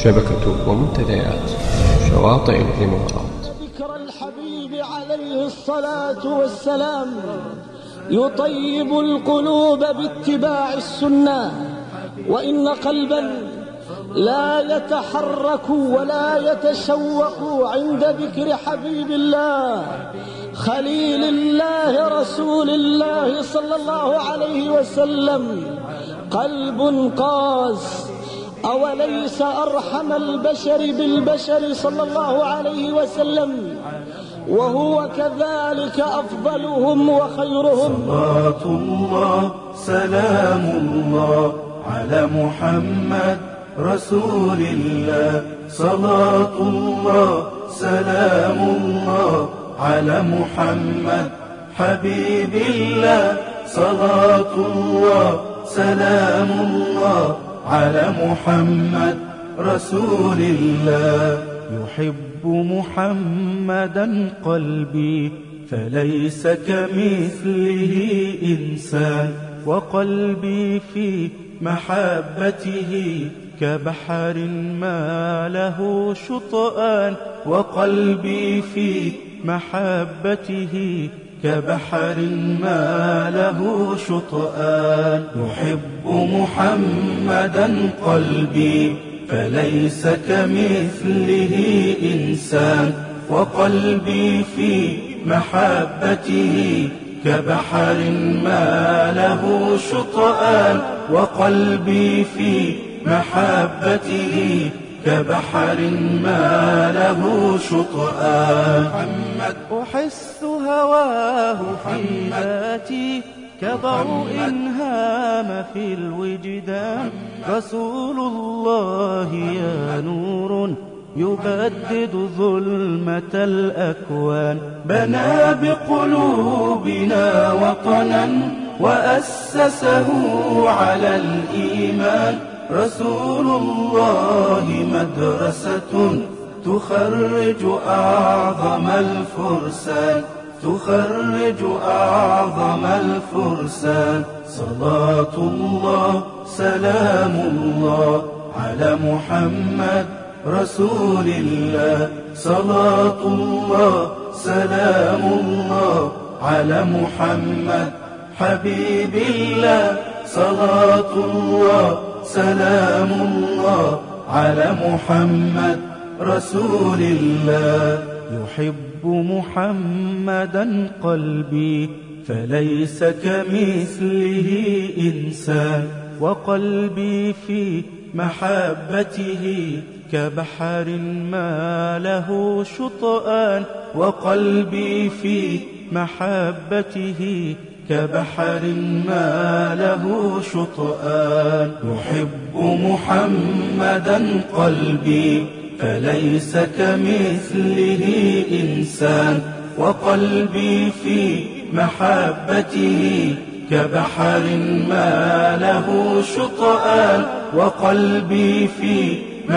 شبكة ومنتديات شواطئ الإمارات. ذكر الحبيب عليه الصلاة والسلام يطيب القلوب باتباع السنة، وإن قلبا لا يتحرك ولا يتشوق عند ذكر حبيب الله خليل الله رسول الله صلى الله عليه وسلم قلب قاس. أوليس أرحم البشر بالبشر صلى الله عليه وسلم، وهو كذلك أفضلهم وخيرهم. صلاة الله سلام الله على محمد رسول الله. صلاة الله سلام الله على محمد حبيب الله. صلاة الله سلام الله على محمد رسول الله. يحب محمدا قلبي فليس كمثله إنسان، وقلبي في محبته كبحر ما له شطآن. وقلبي في محبته كبحر ما له شطآن. يحب محمدا قلبي فليس كمثله إنسان، وقلبي في محبته كبحر ما له شطآن. وقلبي في محبته كبحر ما له شطآن. محمد أحس هواه في ذاتي كضوء هام في الوجدان. رسول الله يا نور يبدد ظلمة الأكوان. بنى بقلوبنا وطنا وأسسه على الإيمان. رسول الله مدرسة تخرج أعظم الفرسان. تخرج أعظم الفرسان. صلاة الله سلام الله على محمد رسول الله. صلاة الله سلام الله على محمد حبيب الله. صلاة الله سلام الله على محمد رسول الله. يحب محمدا قلبي فليس كمثله إنسان، وقلبي في محبته كبحر ما له شطآن. وقلبي في محبته كبحر ما له شطآن. يحب محمدا قلبي فليس كمثله إنسان، وقلبي في محبته كبحر ما له شطآن. وقلبي في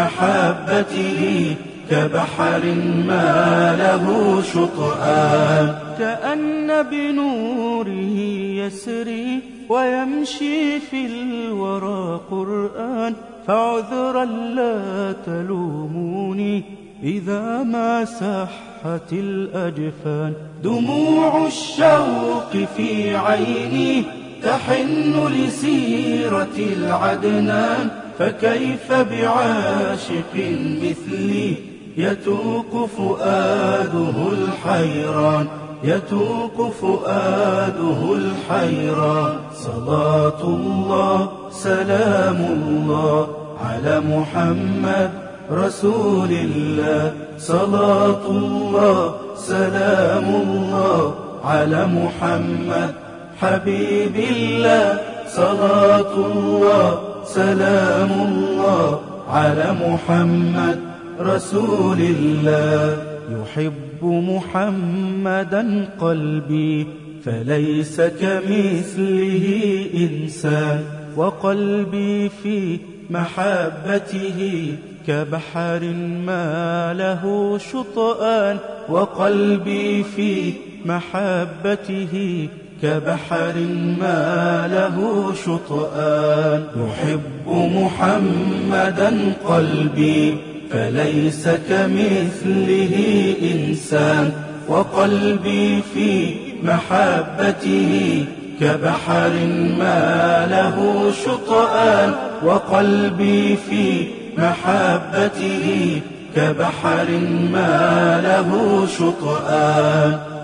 محبته كبحر ما له شطآن. كأن بنوره يسري ويمشي في الورى قرآن. فعذرا لا تلوموني إذا ما سحت الأجفان. دموع الشوق في عيني تحن لسيرة العدنان. فكيف بعاشق مثلي يتوق فؤاده الحيران. يتوق فؤاده الحيران. صلاة الله سلام الله على محمد رسول الله. صلاة الله سلام الله على محمد حبيب الله. صلاة الله سلام الله على محمد رسول الله. يحب محمدا قلبي فليس كمثله إنسان، وقلبي في محبته كبحر ما له شطآن. وقلبي في محبته كبحر ما له شطآن. يحب محمدا قلبي فليس كمثله إنسان، وقلبي في محبته كبحر ما له شطآن. وقلبي في محبته كبحر ما له شطآن.